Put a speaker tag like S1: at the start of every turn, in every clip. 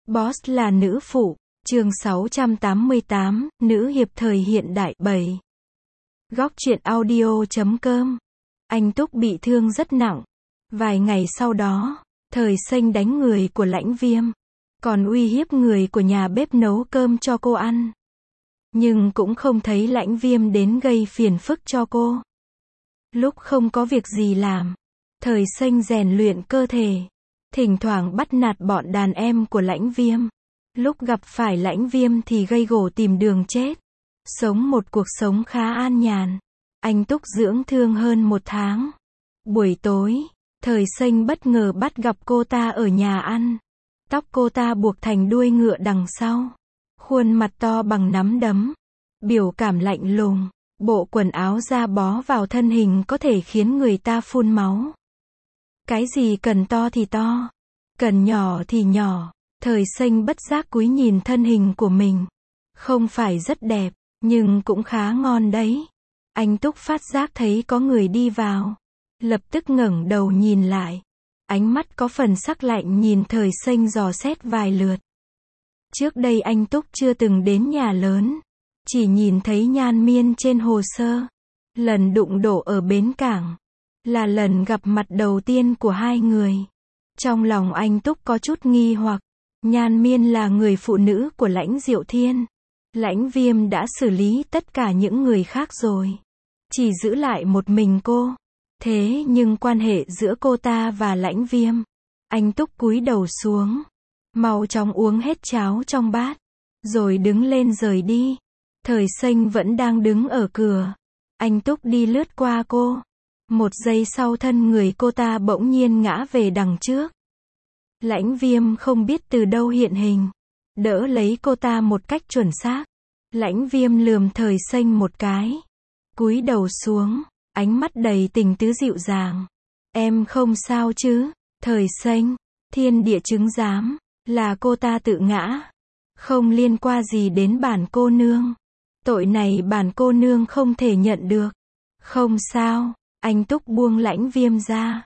S1: Boss là nữ phụ, chương 688, nữ hiệp thời hiện đại 7. Góc truyện audio.com. Anh Túc bị thương rất nặng. Vài ngày sau đó, Thời Xanh đánh người của Lãnh Viêm, còn uy hiếp người của nhà bếp nấu cơm cho cô ăn. Nhưng cũng không thấy Lãnh Viêm đến gây phiền phức cho cô. Lúc không có việc gì làm, Thời Xanh rèn luyện cơ thể, thỉnh thoảng bắt nạt bọn đàn em của Lãnh Viêm. Lúc gặp phải Lãnh Viêm thì gây gổ tìm đường chết. Sống một cuộc sống khá an nhàn. Anh Túc dưỡng thương hơn 1 tháng. Buổi tối, Thời Xanh bất ngờ bắt gặp cô ta ở nhà ăn. Tóc cô ta buộc thành đuôi ngựa đằng sau. Khuôn mặt to bằng nắm đấm. Biểu cảm lạnh lùng. Bộ quần áo da bó vào thân hình có thể khiến người ta phun máu. Cái gì cần to thì to, cần nhỏ thì nhỏ. Thời Xanh bất giác cúi nhìn thân hình của mình. Không phải rất đẹp, nhưng cũng khá ngon đấy. Anh Túc phát giác thấy có người đi vào. Lập tức ngẩng đầu nhìn lại. Ánh mắt có phần sắc lạnh nhìn Thời Xanh dò xét vài lượt. Trước đây anh Túc chưa từng đến nhà lớn. Chỉ nhìn thấy nhan miên trên hồ sơ. Lần đụng độ ở bến cảng. Là lần gặp mặt đầu tiên của hai người. Trong lòng anh Túc có chút nghi hoặc. Nhan miên là người phụ nữ của Lãnh Diệu Thiên. Lãnh Viêm đã xử lý tất cả những người khác rồi. Chỉ giữ lại một mình cô. Thế nhưng quan hệ giữa cô ta và Lãnh Viêm. Anh Túc cúi đầu xuống. Mau chóng uống hết cháo trong bát. Rồi đứng lên rời đi. Thời Xanh vẫn đang đứng ở cửa. Anh Túc đi lướt qua cô. 1 giây sau thân người cô ta bỗng nhiên ngã về đằng trước. Lãnh Viêm không biết từ đâu hiện hình. Đỡ lấy cô ta một cách chuẩn xác. Lãnh Viêm lườm Thời Xanh một cái. Cúi đầu xuống. Ánh mắt đầy tình tứ dịu dàng. Em không sao chứ? Thời Xanh. Thiên địa chứng giám. Là cô ta tự ngã. Không liên quan gì đến bản cô nương. Tội này bản cô nương không thể nhận được. Không sao. Anh Túc buông Lãnh Viêm ra.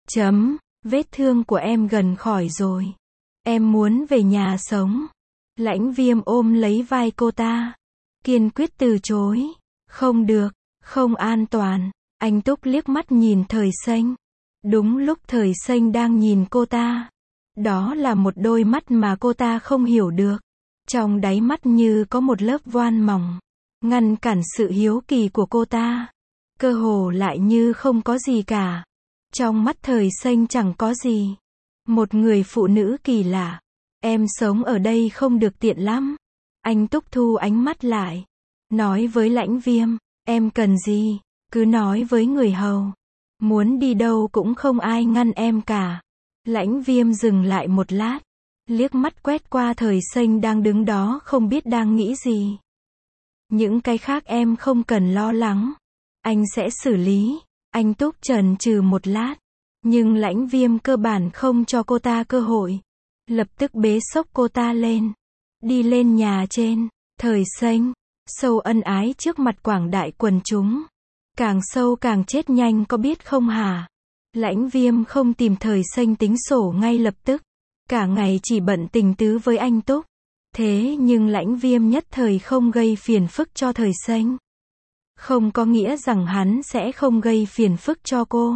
S1: Vết thương của em gần khỏi rồi. Em muốn về nhà sống. Lãnh Viêm ôm lấy vai cô ta. Kiên quyết từ chối. Không được, không an toàn. Anh Túc liếc mắt nhìn Thời Xanh. Đúng lúc Thời Xanh đang nhìn cô ta. Đó là một đôi mắt mà cô ta không hiểu được. Trong đáy mắt như có một lớp voan mỏng. Ngăn cản sự hiếu kỳ của cô ta. Cơ hồ lại như không có gì cả. Trong mắt Thời Xanh chẳng có gì. Một người phụ nữ kỳ lạ. Em sống ở đây không được tiện lắm. Anh Túc thu ánh mắt lại. Nói với Lãnh Viêm. Em cần gì? Cứ nói với người hầu. Muốn đi đâu cũng không ai ngăn em cả. Lãnh Viêm dừng lại một lát. Liếc mắt quét qua Thời Xanh đang đứng đó không biết đang nghĩ gì. Những cái khác em không cần lo lắng. Anh sẽ xử lý. Anh Túc chần chừ một lát. Nhưng Lãnh Viêm cơ bản không cho cô ta cơ hội. Lập tức bế xốc cô ta lên. Đi lên nhà trên. Thời Xanh. Sâu ân ái trước mặt quảng đại quần chúng. Càng sâu càng chết nhanh có biết không hả? Lãnh Viêm không tìm Thời Xanh tính sổ ngay lập tức. Cả ngày chỉ bận tình tứ với anh Túc. Thế nhưng Lãnh Viêm nhất thời không gây phiền phức cho Thời Xanh. Không có nghĩa rằng hắn sẽ không gây phiền phức cho cô.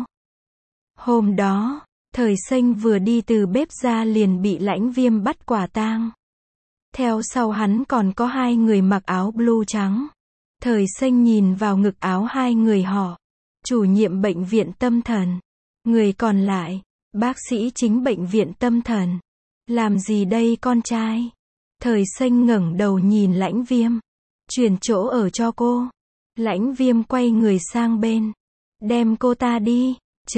S1: Hôm đó, Thời Xanh vừa đi từ bếp ra liền bị Lãnh Viêm bắt quả tang. Theo sau hắn còn có 2 người mặc áo blue trắng. Thời Xanh nhìn vào ngực áo 2 người họ. Chủ nhiệm bệnh viện tâm thần. Người còn lại, bác sĩ chính bệnh viện tâm thần. Làm gì đây con trai? Thời Xanh ngẩng đầu nhìn Lãnh Viêm. Chuyển chỗ ở cho cô. Lãnh Viêm quay người sang bên. Đem cô ta đi.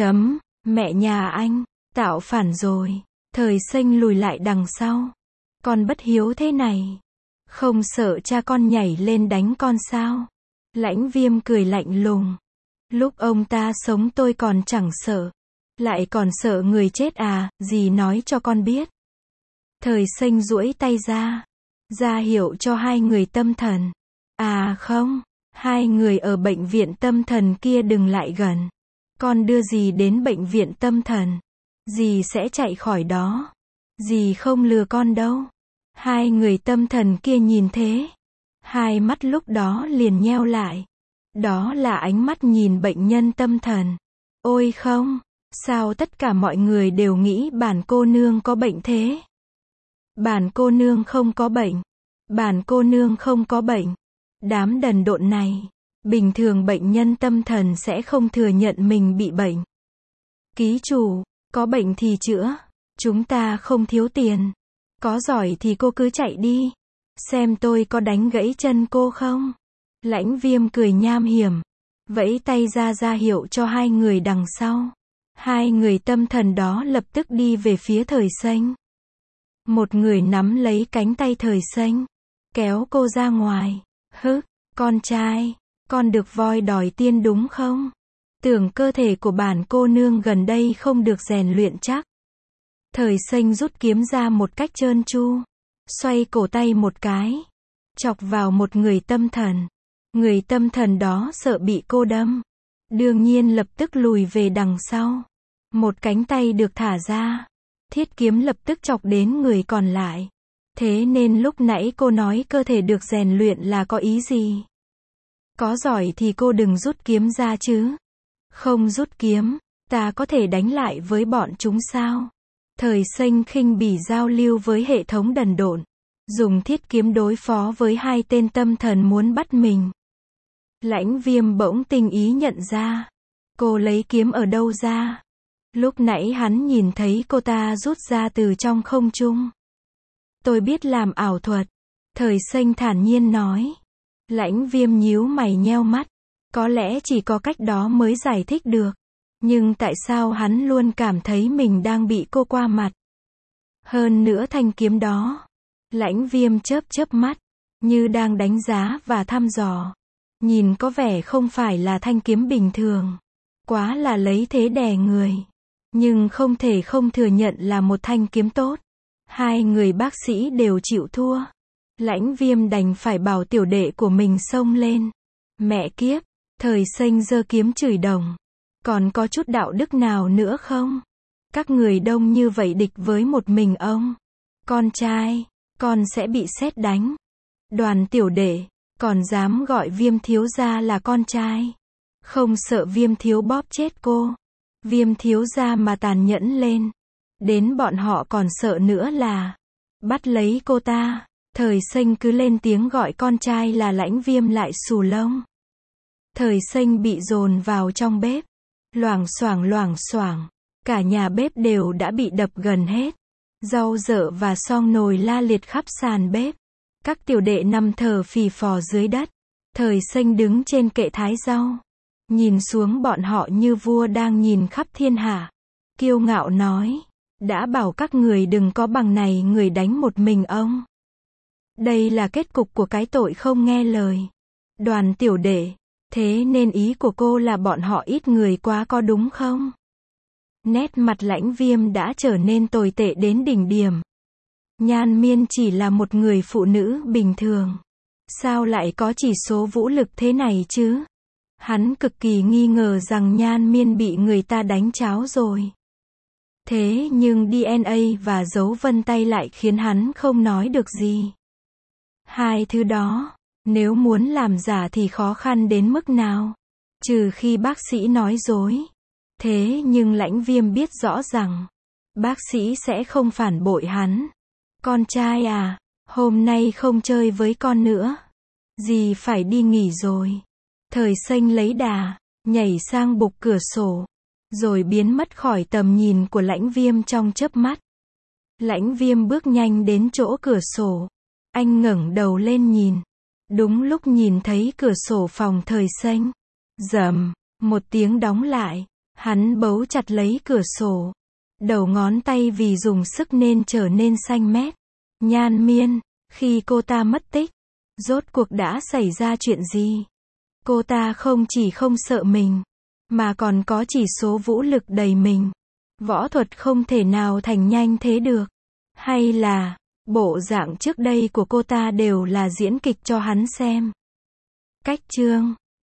S1: Mẹ nhà anh. Tạo phản rồi. Thời Xanh lùi lại đằng sau. Con bất hiếu thế này. Không sợ cha con nhảy lên đánh con sao? Lãnh Viêm cười lạnh lùng. Lúc ông ta sống tôi còn chẳng sợ. Lại còn sợ người chết à? Dì nói cho con biết. Thời Xanh duỗi tay ra. Ra hiệu cho 2 người tâm thần. À không. 2 người ở bệnh viện tâm thần kia đừng lại gần. Con đưa dì đến bệnh viện tâm thần. Dì sẽ chạy khỏi đó. Dì không lừa con đâu. Hai người tâm thần kia nhìn thế, hai mắt lúc đó liền nheo lại. Đó là ánh mắt nhìn bệnh nhân tâm thần. Ôi không, sao tất cả mọi người đều nghĩ bản cô nương có bệnh thế? Bản cô nương không có bệnh. Bản cô nương không có bệnh. Đám đần độn này, bình thường bệnh nhân tâm thần sẽ không thừa nhận mình bị bệnh. Ký chủ, có bệnh thì chữa, chúng ta không thiếu tiền. Có giỏi thì cô cứ chạy đi, xem tôi có đánh gãy chân cô không. Lãnh Viêm cười nham hiểm, vẫy tay ra hiệu cho hai người đằng sau. Hai người tâm thần đó lập tức đi về phía Thời Xanh. Một người nắm lấy cánh tay Thời Xanh, kéo cô ra ngoài. Con trai, con được voi đòi tiên đúng không? Tưởng cơ thể của bản cô nương gần đây không được rèn luyện chắc. Thời Xanh rút kiếm ra một cách trơn tru, xoay cổ tay một cái, chọc vào một người tâm thần. Người tâm thần đó sợ bị cô đâm, đương nhiên lập tức lùi về đằng sau. Một cánh tay được thả ra, thiết kiếm lập tức chọc đến người còn lại. Thế nên lúc nãy cô nói cơ thể được rèn luyện là có ý gì? Có giỏi thì cô đừng rút kiếm ra chứ. Không rút kiếm, ta có thể đánh lại với bọn chúng sao? Thời Xanh khinh bỉ giao lưu với hệ thống đần độn, dùng thiết kiếm đối phó với hai tên tâm thần muốn bắt mình. Lãnh Viêm bỗng tinh ý nhận ra, cô lấy kiếm ở đâu ra? Lúc nãy hắn nhìn thấy cô ta rút ra từ trong không trung. Tôi biết làm ảo thuật, Thời Xanh thản nhiên nói. Lãnh Viêm nhíu mày nheo mắt, có lẽ chỉ có cách đó mới giải thích được. Nhưng tại sao hắn luôn cảm thấy mình đang bị cô qua mặt? Hơn nữa thanh kiếm đó. Lãnh Viêm chớp mắt, như đang đánh giá và thăm dò. Nhìn có vẻ không phải là thanh kiếm bình thường. Quá là lấy thế đè người. Nhưng không thể không thừa nhận là một thanh kiếm tốt. Hai người bác sĩ đều chịu thua. Lãnh Viêm đành phải bảo tiểu đệ của mình xông lên. Mẹ kiếp, Thời Xanh giơ kiếm chửi đồng. Còn có chút đạo đức nào nữa không? Các người đông như vậy địch với một mình ông. Con trai, con sẽ bị sét đánh. Đoàn tiểu đệ, còn dám gọi Viêm thiếu gia là con trai. Không sợ Viêm thiếu bóp chết cô. Viêm thiếu gia mà tàn nhẫn lên. Đến bọn họ còn sợ nữa là bắt lấy cô ta. Thời Xanh cứ lên tiếng gọi con trai là Lãnh Viêm lại xù lông. Thời Xanh bị dồn vào trong bếp. Loảng xoảng, cả nhà bếp đều đã bị đập gần hết. Rau dợ và xoong nồi la liệt khắp sàn bếp. Các tiểu đệ nằm thở phì phò dưới đất. Thời Xanh đứng trên kệ thái rau, nhìn xuống bọn họ như vua đang nhìn khắp thiên hạ. Kiêu ngạo nói, đã bảo các người đừng có bằng này người đánh một mình ông. Đây là kết cục của cái tội không nghe lời. Đoàn tiểu đệ, thế nên ý của cô là bọn họ ít người quá có đúng không? Nét mặt Lãnh Viêm đã trở nên tồi tệ đến đỉnh điểm. Nhan Miên chỉ là một người phụ nữ bình thường. Sao lại có chỉ số vũ lực thế này chứ? Hắn cực kỳ nghi ngờ rằng Nhan Miên bị người ta đánh cháo rồi. Thế nhưng DNA và dấu vân tay lại khiến hắn không nói được gì. Hai thứ đó, nếu muốn làm giả thì khó khăn đến mức nào? Trừ khi bác sĩ nói dối. Thế nhưng Lãnh Viêm biết rõ rằng, bác sĩ sẽ không phản bội hắn. Con trai à, hôm nay không chơi với con nữa. Dì phải đi nghỉ rồi. Thời Xanh lấy đà, nhảy sang bục cửa sổ, rồi biến mất khỏi tầm nhìn của Lãnh Viêm trong chớp mắt. Lãnh Viêm bước nhanh đến chỗ cửa sổ. Anh ngẩng đầu lên nhìn. Đúng lúc nhìn thấy cửa sổ phòng Thời Xanh. Rầm, một tiếng đóng lại. Hắn bấu chặt lấy cửa sổ. Đầu ngón tay vì dùng sức nên trở nên xanh mét. Nhan Miên, khi cô ta mất tích, rốt cuộc đã xảy ra chuyện gì? Cô ta không chỉ không sợ mình, mà còn có chỉ số vũ lực đầy mình. Võ thuật không thể nào thành nhanh thế được. Hay là, bộ dạng trước đây của cô ta đều là diễn kịch cho hắn xem. Cách chương